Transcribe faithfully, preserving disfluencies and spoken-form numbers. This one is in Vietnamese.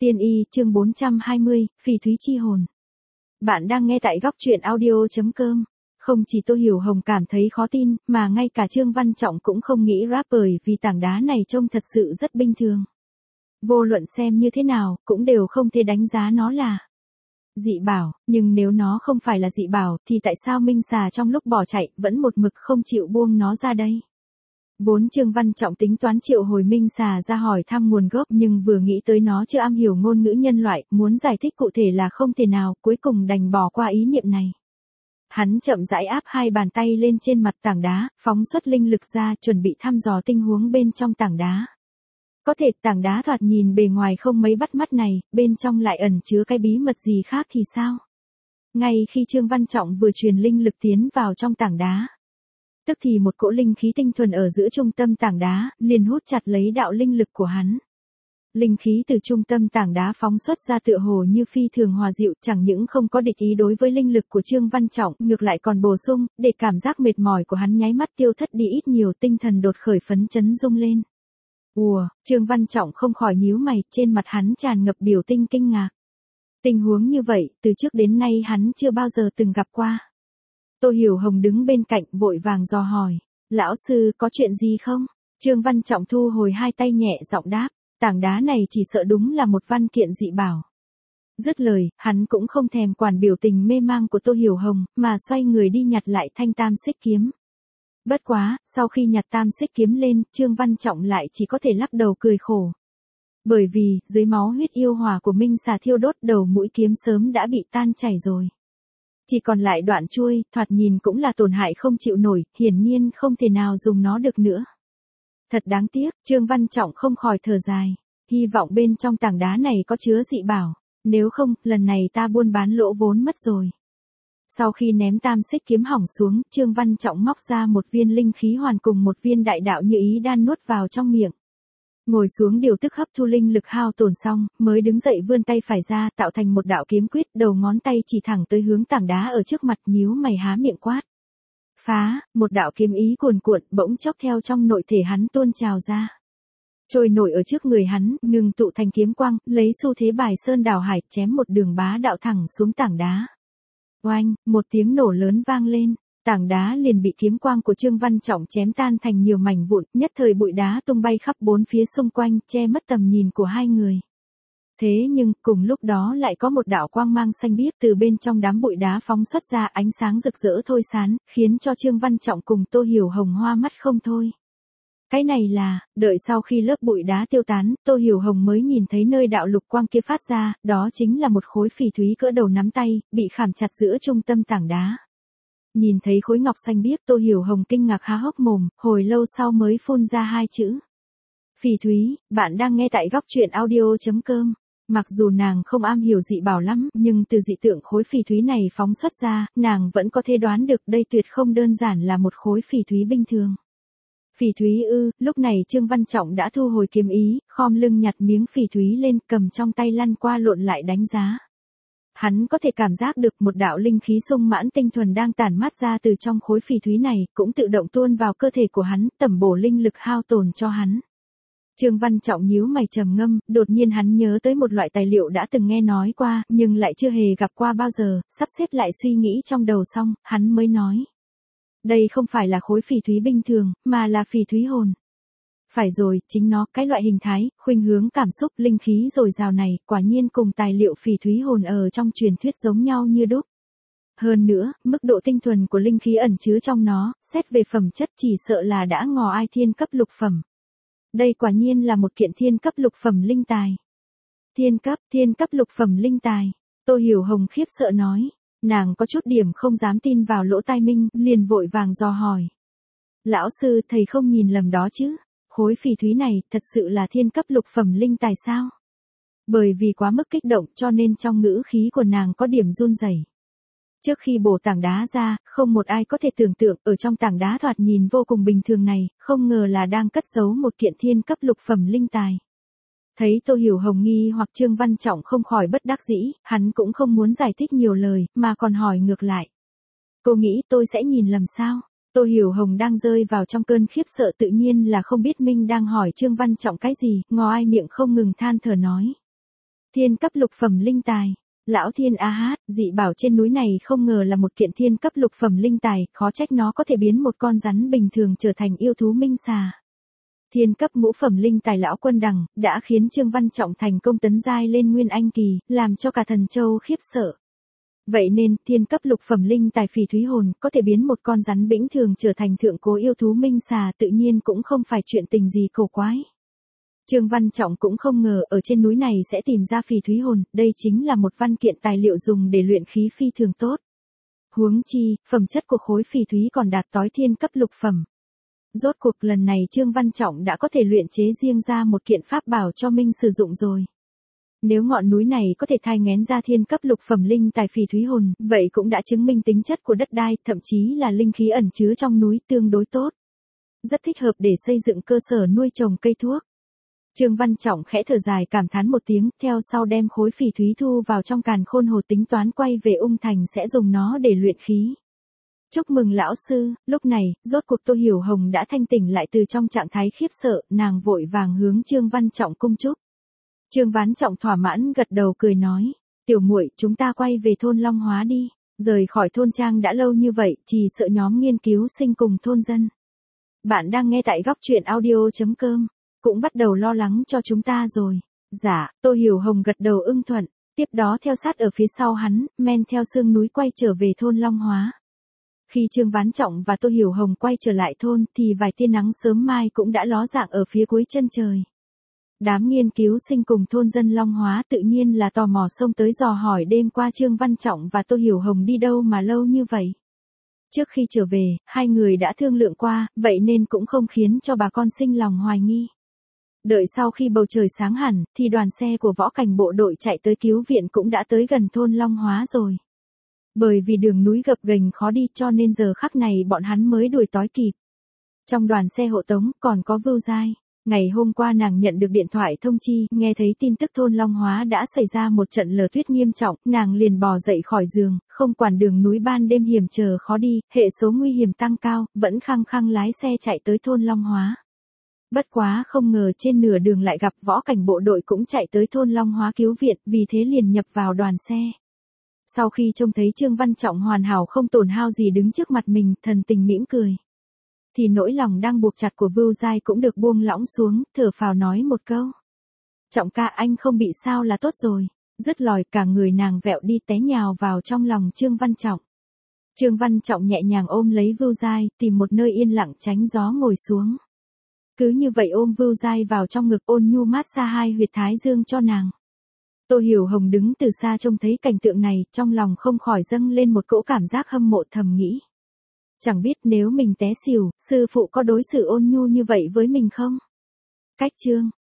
Tiên y chương bốn trăm hai mươi, phỉ thúy chi hồn. Bạn đang nghe tại góc truyện audio.com. Không chỉ Tô Hiểu Hồng cảm thấy khó tin, mà ngay cả Trương Văn Trọng cũng không nghĩ rap bởi vì tảng đá này trông thật sự rất bình thường. Vô luận xem như thế nào, cũng đều không thể đánh giá nó là dị bảo, nhưng nếu nó không phải là dị bảo, thì tại sao Minh Xà trong lúc bỏ chạy, vẫn một mực không chịu buông nó ra đây? Vốn Trương Văn Trọng tính toán triệu hồi Minh Xà ra hỏi thăm nguồn gốc, nhưng vừa nghĩ tới nó chưa am hiểu ngôn ngữ nhân loại, muốn giải thích cụ thể là không thể nào, cuối cùng đành bỏ qua ý niệm này. Hắn chậm rãi áp hai bàn tay lên trên mặt tảng đá, phóng xuất linh lực ra, chuẩn bị thăm dò tình huống bên trong tảng đá. Có thể tảng đá thoạt nhìn bề ngoài không mấy bắt mắt này, bên trong lại ẩn chứa cái bí mật gì khác thì sao? Ngay khi Trương Văn Trọng vừa truyền linh lực tiến vào trong tảng đá, tức thì một cỗ linh khí tinh thuần ở giữa trung tâm tảng đá, liền hút chặt lấy đạo linh lực của hắn. Linh khí từ trung tâm tảng đá phóng xuất ra tựa hồ như phi thường hòa dịu, chẳng những không có địch ý đối với linh lực của Trương Văn Trọng, ngược lại còn bổ sung, để cảm giác mệt mỏi của hắn nháy mắt tiêu thất đi ít nhiều, tinh thần đột khởi phấn chấn rung lên. Ùa, Trương Văn Trọng không khỏi nhíu mày, trên mặt hắn tràn ngập biểu tình kinh ngạc. Tình huống như vậy, từ trước đến nay hắn chưa bao giờ từng gặp qua. Tô Hiểu Hồng đứng bên cạnh vội vàng dò hỏi, lão sư có chuyện gì không? Trương Văn Trọng thu hồi hai tay nhẹ giọng đáp, tảng đá này chỉ sợ đúng là một văn kiện dị bảo. Dứt lời, hắn cũng không thèm quản biểu tình mê mang của Tô Hiểu Hồng, mà xoay người đi nhặt lại thanh tam xích kiếm. Bất quá, sau khi nhặt tam xích kiếm lên, Trương Văn Trọng lại chỉ có thể lắc đầu cười khổ. Bởi vì, dưới máu huyết yêu hỏa của Minh Xà thiêu đốt, đầu mũi kiếm sớm đã bị tan chảy rồi. Chỉ còn lại đoạn chuôi, thoạt nhìn cũng là tổn hại không chịu nổi, hiển nhiên không thể nào dùng nó được nữa. Thật đáng tiếc, Trương Văn Trọng không khỏi thở dài. Hy vọng bên trong tảng đá này có chứa dị bảo, nếu không, lần này ta buôn bán lỗ vốn mất rồi. Sau khi ném tam xích kiếm hỏng xuống, Trương Văn Trọng móc ra một viên linh khí hoàn cùng một viên đại đạo như ý đan nuốt vào trong miệng. Ngồi xuống điều tức hấp thu linh lực hao tổn xong, mới đứng dậy vươn tay phải ra, tạo thành một đạo kiếm quyết, đầu ngón tay chỉ thẳng tới hướng tảng đá ở trước mặt, nhíu mày há miệng quát. Phá, một đạo kiếm ý cuồn cuộn, bỗng chốc theo trong nội thể hắn tuôn trào ra. Trôi nổi ở trước người hắn, ngừng tụ thành kiếm quang, lấy xu thế bài sơn đảo hải, chém một đường bá đạo thẳng xuống tảng đá. Oanh, một tiếng nổ lớn vang lên. Tảng đá liền bị kiếm quang của Trương Văn Trọng chém tan thành nhiều mảnh vụn, nhất thời bụi đá tung bay khắp bốn phía xung quanh, che mất tầm nhìn của hai người. Thế nhưng, cùng lúc đó lại có một đạo quang mang xanh biếc từ bên trong đám bụi đá phóng xuất ra, ánh sáng rực rỡ thôi sán, khiến cho Trương Văn Trọng cùng Tô Hiểu Hồng hoa mắt không thôi. Cái này là, đợi sau khi lớp bụi đá tiêu tán, Tô Hiểu Hồng mới nhìn thấy nơi đạo lục quang kia phát ra, đó chính là một khối phỉ thúy cỡ đầu nắm tay, bị khảm chặt giữa trung tâm tảng đá. Nhìn thấy khối ngọc xanh biếc, Tô Hiểu Hồng kinh ngạc há hốc mồm, hồi lâu sau mới phun ra hai chữ. Phỉ thúy, bạn đang nghe tại góc truyện audio.com. Mặc dù nàng không am hiểu dị bảo lắm, nhưng từ dị tượng khối phỉ thúy này phóng xuất ra, nàng vẫn có thể đoán được đây tuyệt không đơn giản là một khối phỉ thúy bình thường. Phỉ thúy ư, lúc này Trương Văn Trọng đã thu hồi kiếm ý, khom lưng nhặt miếng phỉ thúy lên, cầm trong tay lăn qua lộn lại đánh giá. Hắn có thể cảm giác được một đạo linh khí sung mãn tinh thuần đang tản mát ra từ trong khối phỉ thúy này, cũng tự động tuôn vào cơ thể của hắn, tẩm bổ linh lực hao tổn cho hắn. Trương Văn Trọng nhíu mày trầm ngâm, đột nhiên hắn nhớ tới một loại tài liệu đã từng nghe nói qua, nhưng lại chưa hề gặp qua bao giờ, sắp xếp lại suy nghĩ trong đầu xong, hắn mới nói. Đây không phải là khối phỉ thúy bình thường, mà là phỉ thúy hồn. Phải rồi, chính nó, cái loại hình thái, khuynh hướng cảm xúc, linh khí dồi dào này, quả nhiên cùng tài liệu phỉ thúy hồn ở trong truyền thuyết giống nhau như đúc. Hơn nữa, mức độ tinh thuần của linh khí ẩn chứa trong nó, xét về phẩm chất chỉ sợ là đã ngò ai thiên cấp lục phẩm. Đây quả nhiên là một kiện thiên cấp lục phẩm linh tài. Thiên cấp, thiên cấp lục phẩm linh tài. Tô Hiểu Hồng khiếp sợ nói. Nàng có chút điểm không dám tin vào lỗ tai mình, liền vội vàng dò hỏi. Lão sư, thầy không nhìn lầm đó chứ? Khối phỉ thúy này, thật sự là thiên cấp lục phẩm linh tài sao? Bởi vì quá mức kích động cho nên trong ngữ khí của nàng có điểm run rẩy. Trước khi bổ tảng đá ra, không một ai có thể tưởng tượng, ở trong tảng đá thoạt nhìn vô cùng bình thường này, không ngờ là đang cất giấu một kiện thiên cấp lục phẩm linh tài. Thấy Tô Hiểu Hồng nghi hoặc Trương Văn Trọng không khỏi bất đắc dĩ, hắn cũng không muốn giải thích nhiều lời, mà còn hỏi ngược lại. Cô nghĩ tôi sẽ nhìn lầm sao? Tô Hiểu Hồng đang rơi vào trong cơn khiếp sợ tự nhiên là không biết Minh đang hỏi Trương Văn Trọng cái gì, ngó ai miệng không ngừng than thở nói. Thiên cấp lục phẩm linh tài. Lão thiên a hát, dị bảo trên núi này không ngờ là một kiện thiên cấp lục phẩm linh tài, khó trách nó có thể biến một con rắn bình thường trở thành yêu thú minh xà. Thiên cấp ngũ phẩm linh tài lão quân đằng, đã khiến Trương Văn Trọng thành công tấn giai lên Nguyên Anh kỳ, làm cho cả Thần Châu khiếp sợ. Vậy nên, thiên cấp lục phẩm linh tài phỉ thúy hồn, có thể biến một con rắn bĩnh thường trở thành thượng cố yêu thú minh xà tự nhiên cũng không phải chuyện tình gì cổ quái. Trương Văn Trọng cũng không ngờ ở trên núi này sẽ tìm ra phỉ thúy hồn, đây chính là một văn kiện tài liệu dùng để luyện khí phi thường tốt. Huống chi, phẩm chất của khối phỉ thúy còn đạt tới thiên cấp lục phẩm. Rốt cuộc lần này Trương Văn Trọng đã có thể luyện chế riêng ra một kiện pháp bảo cho Minh sử dụng rồi. Nếu ngọn núi này có thể thai nghén ra thiên cấp lục phẩm linh tài phỉ thúy hồn, vậy cũng đã chứng minh tính chất của đất đai, thậm chí là linh khí ẩn chứa trong núi tương đối tốt. Rất thích hợp để xây dựng cơ sở nuôi trồng cây thuốc. Trương Văn Trọng khẽ thở dài cảm thán một tiếng, theo sau đem khối phỉ thúy thu vào trong càn khôn hồ tính toán quay về Ung Thành sẽ dùng nó để luyện khí. Chúc mừng lão sư, lúc này, rốt cuộc Tô Hiểu Hồng đã thanh tỉnh lại từ trong trạng thái khiếp sợ, nàng vội vàng hướng Trương Văn Trọng cung chúc. Trương Văn Trọng thỏa mãn gật đầu cười nói, tiểu muội, chúng ta quay về thôn Long Hóa đi, rời khỏi thôn trang đã lâu như vậy, chỉ sợ nhóm nghiên cứu sinh cùng thôn dân. Bạn đang nghe tại góc truyện audio chấm com, cũng bắt đầu lo lắng cho chúng ta rồi. Dạ, Tô Hiểu Hồng gật đầu ưng thuận, tiếp đó theo sát ở phía sau hắn, men theo sương núi quay trở về thôn Long Hóa. Khi Trương Văn Trọng và Tô Hiểu Hồng quay trở lại thôn thì vài tia nắng sớm mai cũng đã ló dạng ở phía cuối chân trời. Đám nghiên cứu sinh cùng thôn dân Long Hóa tự nhiên là tò mò xông tới dò hỏi đêm qua Trương Văn Trọng và Tô Hiểu Hồng đi đâu mà lâu như vậy. Trước khi trở về, hai người đã thương lượng qua, vậy nên cũng không khiến cho bà con sinh lòng hoài nghi. Đợi sau khi bầu trời sáng hẳn, thì đoàn xe của võ cảnh bộ đội chạy tới cứu viện cũng đã tới gần thôn Long Hóa rồi. Bởi vì đường núi gập ghềnh khó đi cho nên giờ khắc này bọn hắn mới đuổi tói kịp. Trong đoàn xe hộ tống còn có Vưu Giai. Ngày hôm qua nàng nhận được điện thoại thông chi, nghe thấy tin tức thôn Long Hóa đã xảy ra một trận lở tuyết nghiêm trọng, nàng liền bò dậy khỏi giường, không quản đường núi ban đêm hiểm trở khó đi, hệ số nguy hiểm tăng cao, vẫn khăng khăng lái xe chạy tới thôn Long Hóa. Bất quá không ngờ trên nửa đường lại gặp võ cảnh bộ đội cũng chạy tới thôn Long Hóa cứu viện, vì thế liền nhập vào đoàn xe. Sau khi trông thấy Trương Văn Trọng hoàn hảo không tổn hao gì đứng trước mặt mình, thần tình mỉm cười. Thì nỗi lòng đang buộc chặt của Vưu Giai cũng được buông lỏng xuống, thở phào nói một câu. Trọng ca, anh không bị sao là tốt rồi. Dứt lời cả người nàng vẹo đi té nhào vào trong lòng Trương Văn Trọng. Trương Văn Trọng nhẹ nhàng ôm lấy Vưu Giai, tìm một nơi yên lặng tránh gió ngồi xuống. Cứ như vậy ôm Vưu Giai vào trong ngực, ôn nhu mát xa hai huyệt thái dương cho nàng. Tô Hiểu Hồng đứng từ xa trông thấy cảnh tượng này, trong lòng không khỏi dâng lên một cỗ cảm giác hâm mộ, thầm nghĩ. Chẳng biết nếu mình té xỉu, sư phụ có đối xử ôn nhu như vậy với mình không? Cách chương